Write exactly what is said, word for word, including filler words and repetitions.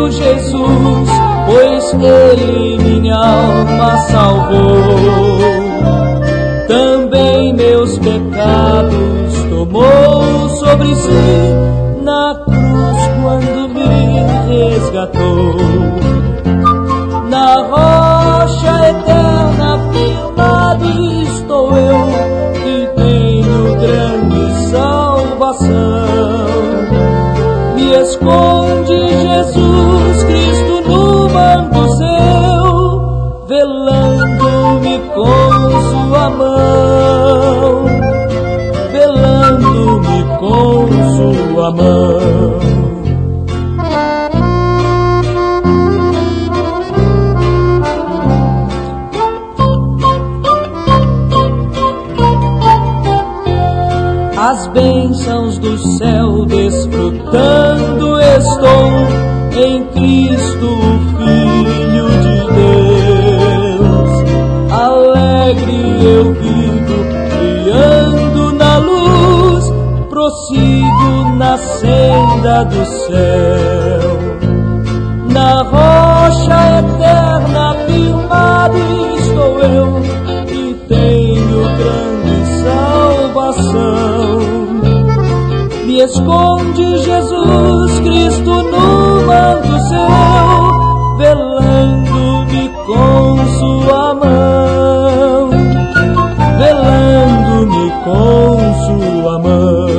Cristo Jesus, pois Ele minha alma salvou. Também meus pecados tomou sobre si na cruz quando me resgatou. Na rocha eterna firmado estou eu, que tenho grande salvação. Me esconde Jesus Cristo no manto seu, velando-me com sua mão, velando-me com sua mão. As bênçãos do céu desfrutando estou em Cristo, o Filho de Deus. Alegre eu vivo, brilhando na luz, prossigo na senda do céu. Na rocha eterna firmado estou eu, que tenho grande salvação. Me esconde Jesus Cristo no manto seu, velando-me com sua mão, velando-me com sua mão.